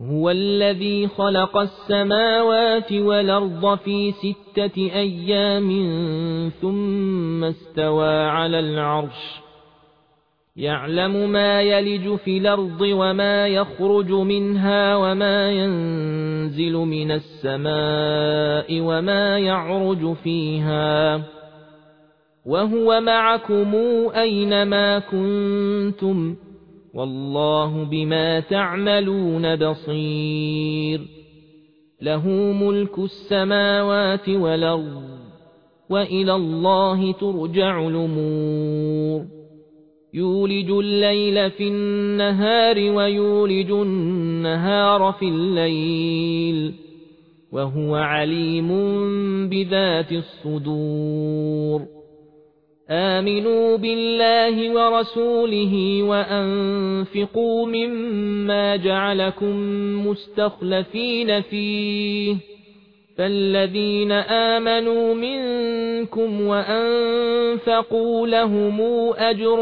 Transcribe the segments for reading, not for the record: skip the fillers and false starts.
هو الذي خلق السماوات والأرض في 6 أيام ثم استوى على العرش يعلم ما يلج في الأرض وما يخرج منها وما ينزل من السماء وما يعرج فيها وهو معكم أينما كنتم والله بما تعملون بصير له ملك السماوات والأرض وإلى الله ترجع الأمور يولج الليل في النهار ويولج النهار في الليل وهو عليم بذات الصدور آمنوا بالله ورسوله وأنفقوا مما جعلكم مستخلفين فيه فالذين آمنوا منكم وأنفقوا لهم أجر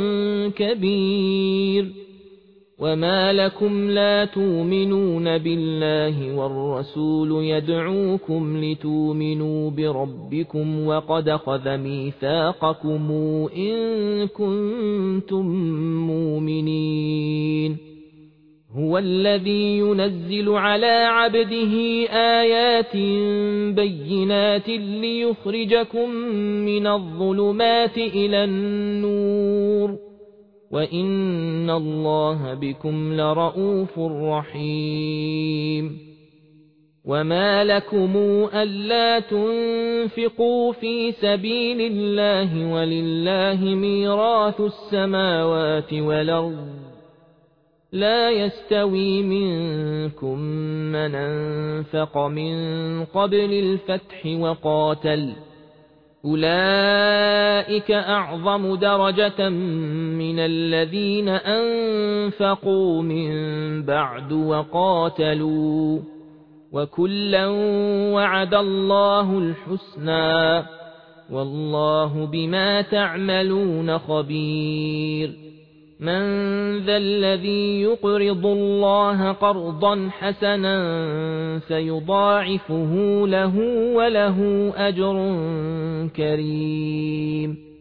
كبير وما لكم لا تؤمنون بالله والرسول يدعوكم لتؤمنوا بربكم وقد أخذ ميثاقكم إن كنتم مؤمنين هو الذي ينزل على عبده آيات بينات ليخرجكم من الظلمات إلى النور وإن الله بكم لرؤوف رحيم وما لكم ألا تنفقوا في سبيل الله ولله ميراث السماوات والأرض لا يستوي منكم من أنفق من قبل الفتح وقاتل أولئك أعظم درجة من الذين أنفقوا من بعد وقاتلوا وكلا وعد الله الحسنى والله بما تعملون خبير من ذا الذي يقرض الله قرضا حسنا فيضاعفه له وله أجر كريم